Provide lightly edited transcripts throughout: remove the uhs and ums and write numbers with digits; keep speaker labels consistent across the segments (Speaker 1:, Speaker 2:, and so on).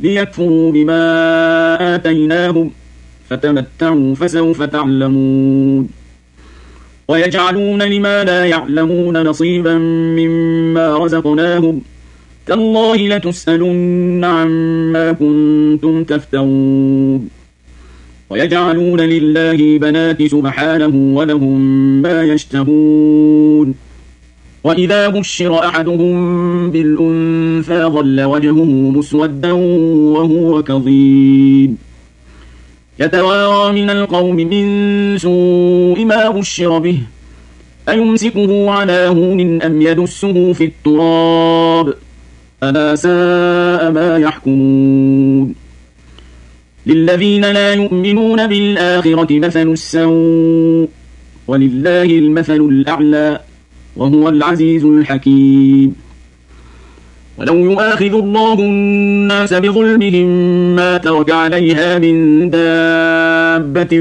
Speaker 1: ليكفروا بما آتيناهم فتمتعوا فسوف تعلمون ويجعلون لما لا يعلمون نصيبا مما رزقناهم تالله لتسألن عما كنتم تفترون ويجعلون لله بنات سبحانه ولهم ما يشتهون وإذا بشر أحدهم بالأنثى ظل وجهه مسودا وهو كظيم يتوارى من القوم من سوء ما بشر به أيمسكه على هون أم يدسه في التراب ألا ساء ما يحكمون للذين لا يؤمنون بالآخرة مثل السوء ولله المثل الأعلى وهو العزيز الحكيم ولو يؤاخذ الله الناس بظلمهم ما ترك عليها من دابة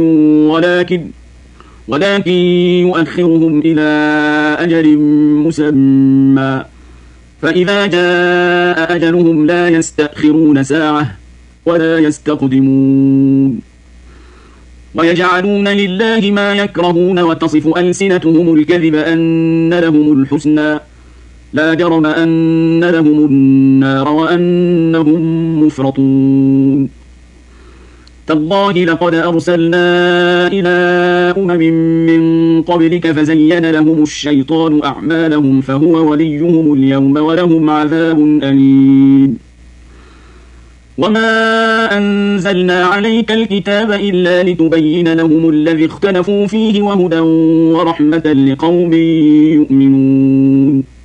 Speaker 1: ولكن يؤخرهم إلى أجل مسمى فإذا جاء أجلهم لا يستأخرون ساعة ولا يستقدمون ويجعلون لله ما يكرهون وتصف ألسنتهم الكذب أن لهم الحسنى لا جرم أن لهم النار وأنهم مفرطون تالله لقد أرسلنا إلى من قبلك فزين لهم الشيطان أعمالهم فهو وليهم اليوم ولهم عذاب أليم وما أنزلنا عليك الكتاب إلا لتبين لهم الذي اختلفوا فيه وهدى ورحمة لقوم يؤمنون